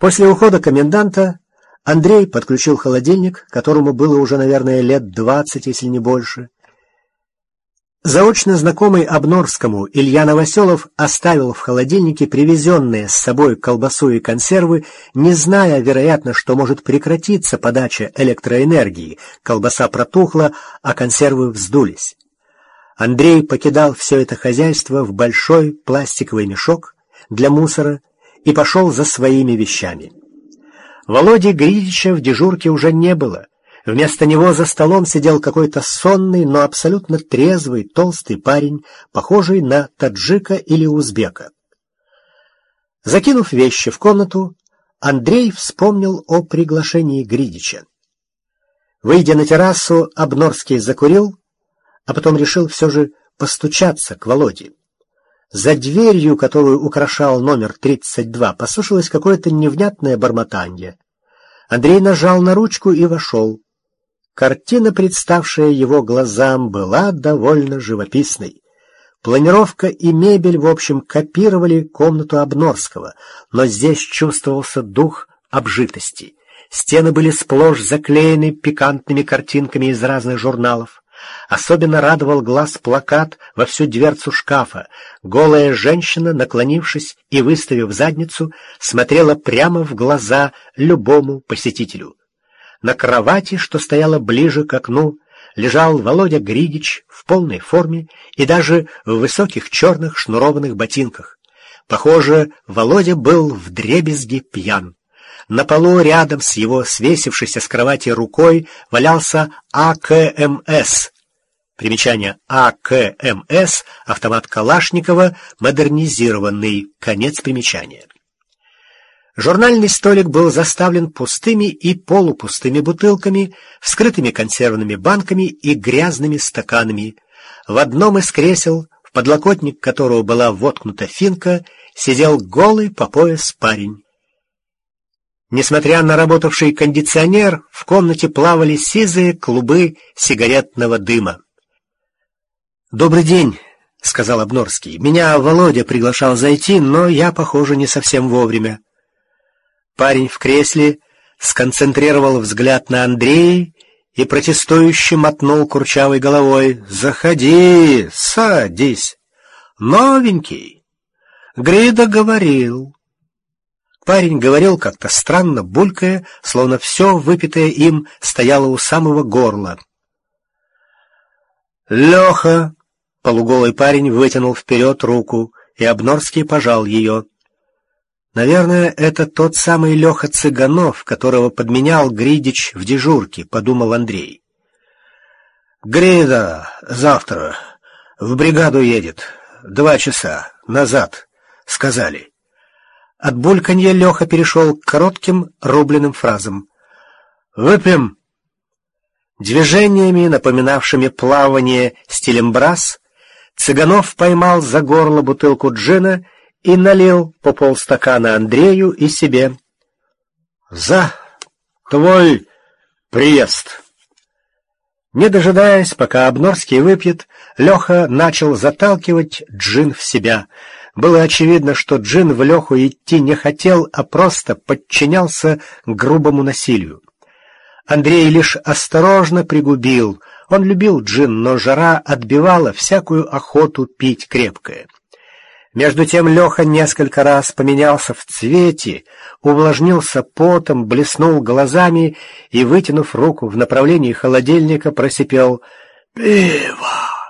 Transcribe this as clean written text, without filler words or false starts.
После ухода коменданта Андрей подключил холодильник, которому было уже, наверное, лет 20, если не больше. Заочно знакомый Обнорскому Илья Новоселов оставил в холодильнике привезенные с собой колбасу и консервы, не зная, вероятно, что может прекратиться подача электроэнергии. Колбаса протухла, а консервы вздулись. Андрей покидал все это хозяйство в большой пластиковый мешок для мусора и пошел за своими вещами. Володи Гридича в дежурке уже не было. Вместо него за столом сидел какой-то сонный, но абсолютно трезвый, толстый парень, похожий на таджика или узбека. Закинув вещи в комнату, Андрей вспомнил о приглашении Гридича. Выйдя на террасу, Обнорский закурил, а потом решил все же постучаться к Володе. За дверью, которую украшал номер 32, послышалось какое-то невнятное бормотанье. Андрей нажал на ручку и вошел. Картина, представшая его глазам, была довольно живописной. Планировка и мебель, в общем, копировали комнату Обнорского, но здесь чувствовался дух обжитости. Стены были сплошь заклеены пикантными картинками из разных журналов. Особенно радовал глаз плакат во всю дверцу шкафа. Голая женщина, наклонившись и выставив задницу, смотрела прямо в глаза любому посетителю. На кровати, что стояла ближе к окну, лежал Володя Гридич в полной форме и даже в высоких черных шнурованных ботинках. Похоже, Володя был вдребезги пьян. На полу рядом с его свесившейся с кровати рукой валялся АКМС. Примечание: АКМС — автомат Калашникова, модернизированный. Конец примечания. Журнальный столик был заставлен пустыми и полупустыми бутылками, вскрытыми консервными банками и грязными стаканами. В одном из кресел, в подлокотник которого была воткнута финка, сидел голый по пояс парень. Несмотря на работавший кондиционер, в комнате плавали сизые клубы сигаретного дыма. «Добрый день», — сказал Обнорский. «Меня Володя приглашал зайти, но я, похоже, не совсем вовремя». Парень в кресле сконцентрировал взгляд на Андрея и протестующе мотнул курчавой головой. «Заходи, садись. Новенький. Грида говорил». Парень говорил как-то странно, булькая, словно все выпитое им стояло у самого горла. «Леха!» — полуголый парень вытянул вперед руку, и Обнорский пожал ее. «Наверное, это тот самый Леха Цыганов, которого подменял Гридич в дежурке», — подумал Андрей. «Грида завтра в бригаду едет. 2 часа назад, сказали». От бульканья Леха перешел к коротким рубленым фразам. «Выпьем». Движениями, напоминавшими плавание стилем брас, Цыганов поймал за горло бутылку джина и налил по полстакана Андрею и себе. «За твой приезд!» Не дожидаясь, пока Обнорский выпьет, Леха начал заталкивать джин в себя. Было очевидно, что джин в Леху идти не хотел, а просто подчинялся грубому насилию. Андрей лишь осторожно пригубил. Он любил джин, но жара отбивала всякую охоту пить крепкое. Между тем Леха несколько раз поменялся в цвете, увлажнился потом, блеснул глазами и, вытянув руку в направлении холодильника, просипел: «Пиво!»